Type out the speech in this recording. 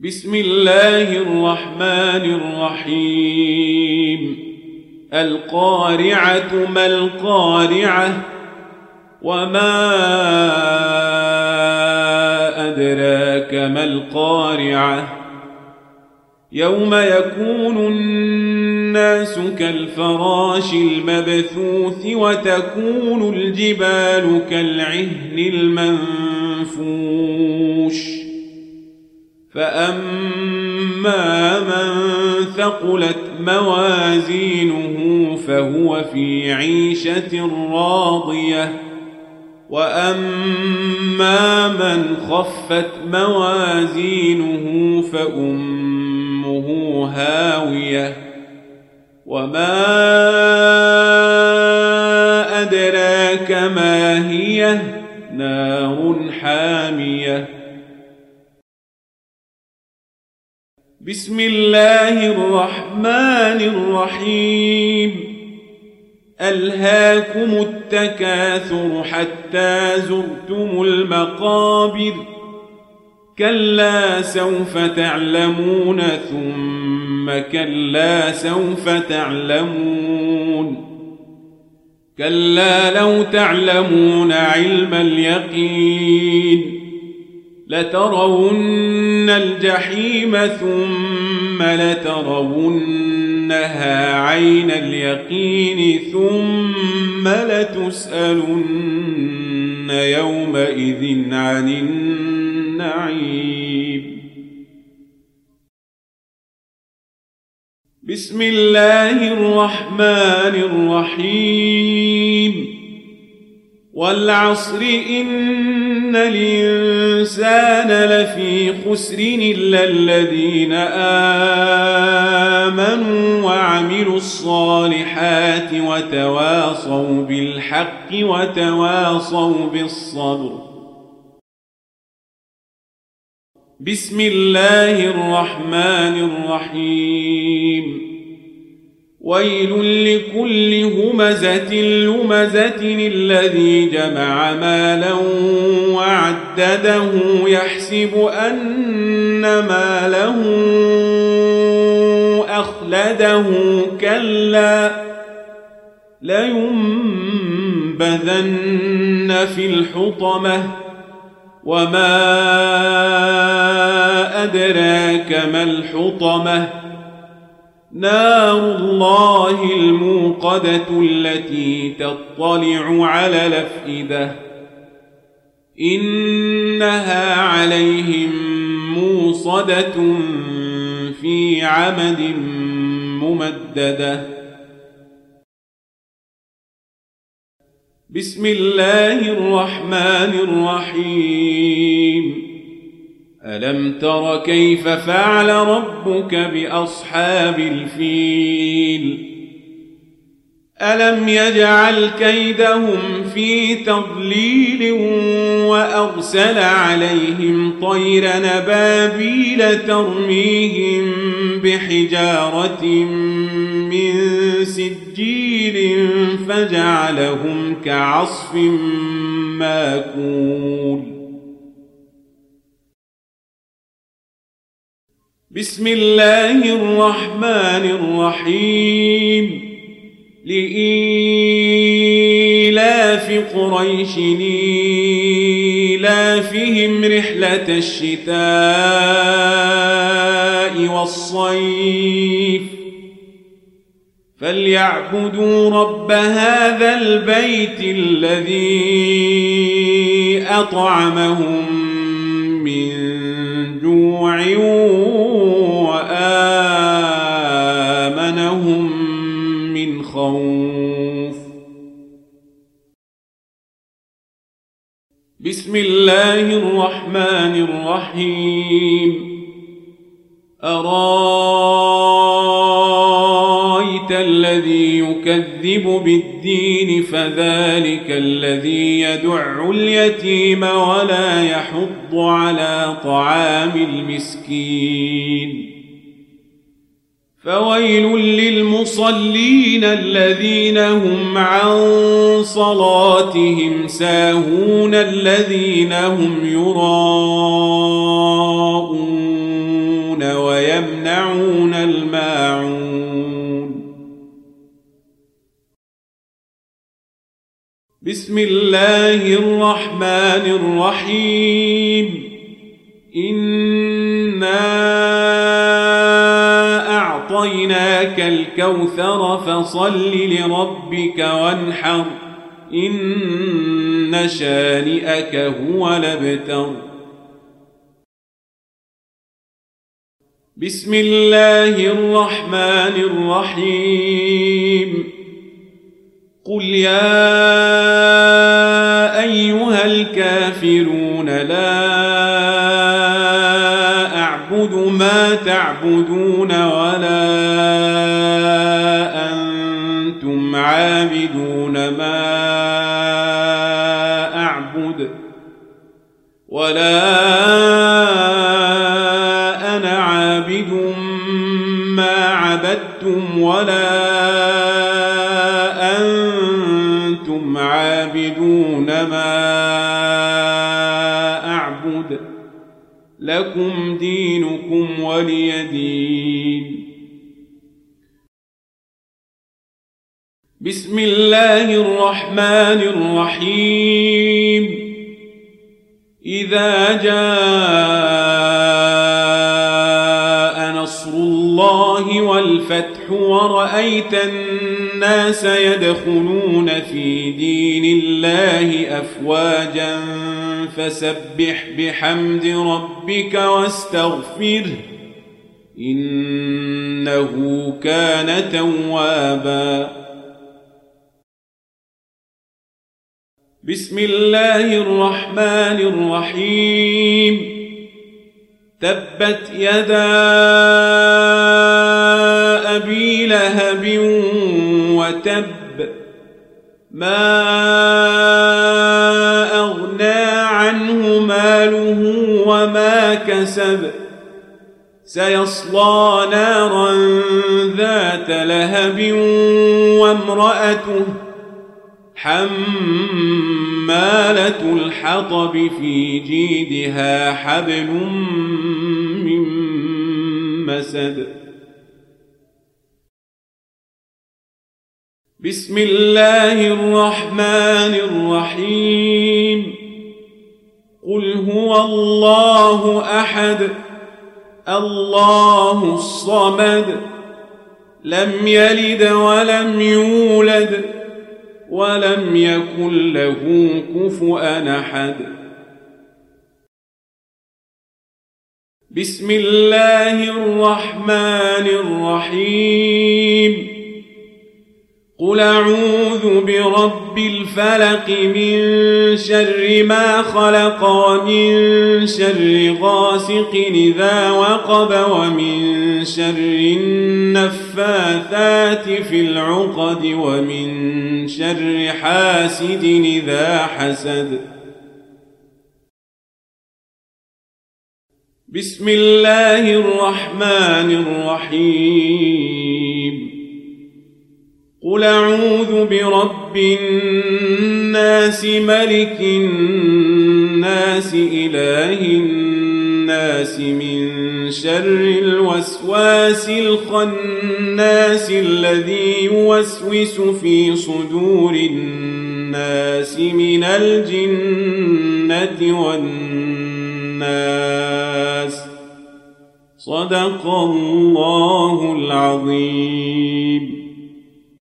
بسم الله الرحمن الرحيم القارعة ما القارعة وما أدراك ما القارعة يوم يكون الناس كالفراش المبثوث وتكون الجبال كالعهن المنفوش فأما من ثقلت موازينه فهو في عيشة راضية وأما من خفت موازينه فأمه هاوية وما أدراك ما هي نار حامية بسم الله الرحمن الرحيم ألهاكم التكاثر حتى زرتم المقابر كلا سوف تعلمون ثم كلا سوف تعلمون كلا لو تعلمون علم اليقين لترون الجحيم ثم لترونها عين اليقين ثم لتسألن يومئذ عن النعيم بسم الله الرحمن الرحيم والعصر إن الإنسان لفي خسر إلا الذين آمنوا وعملوا الصالحات وتواصوا بالحق وتواصوا بالصبر بسم الله الرحمن الرحيم ويل لكل همزة لمزة الذي جمع مالا وعدده يحسب أن ماله أخلده كلا لينبذن في الحطمة وما أدراك ما الحطمة نار الله الموقدة التي تطلع على الأفئدة إنها عليهم موصدة في عمد ممددة بسم الله الرحمن الرحيم ألم تر كيف فعل ربك بأصحاب الفيل ألم يجعل كيدهم في تضليل وأرسل عليهم طير نبابيل ترميهم بحجارة من سجيل فجعلهم كعصف ماكول بسم الله الرحمن الرحيم لإيلاف قريش إيلافهم رحلة الشتاء والصيف فليعبدوا رب هذا البيت الذي أطعمهم من جوع وآمنهم من خوف بسم الله الرحمن الرحيم أرايت الذي يكذب بالدين فذلك الذي يدع اليتيم ولا يحض على طعام المسكين فويل للمصلين الذين هم عن صلاتهم ساهون الذين هم يراءون ويمنعون الماعون. بسم الله الرحمن الرحيم. إنا أعطيناك الكوثر فصل لربك وانحر إن شانئك هو الأبتر. بسم الله الرحمن الرحيم. قل يا أيها الكافرون لا أعبد ما تعبدون ولا أنتم عابدون ما أعبد ولا أنا عابد ما عبدتم ولا أنتم عابدون ما أعبد لكم دينكم ولي دين. بسم الله الرحمن الرحيم. إذا جاء نصر الله والفتح ورأيت الناس يدخلون في دين الله أفواجا فسبح بحمد ربك واستغفره إنه كان توابا. بسم الله الرحمن الرحيم. تبت يدا أبي لهب وتب ما أغنى عنه ماله وما كسب سيصلى نارا ذات لهب وامرأته حمالة الحطب في جيدها حبل من مسد. بسم الله الرحمن الرحيم. قل هو الله أحد الله الصمد لم يلد ولم يولد ولم يكن له كفؤا أحد. بسم الله الرحمن الرحيم. قل أعوذ برب الفلق من شر ما خلق ومن شر غاسق إذا وقب ومن شر النفاثات في العقد ومن شر حاسد إذا حسد. بسم الله الرحمن الرحيم. قل أعوذ برب الناس ملك الناس إله الناس من شر الوسواس الخناس الذي يوسوس في صدور الناس من الجنة والناس. صدق الله العظيم.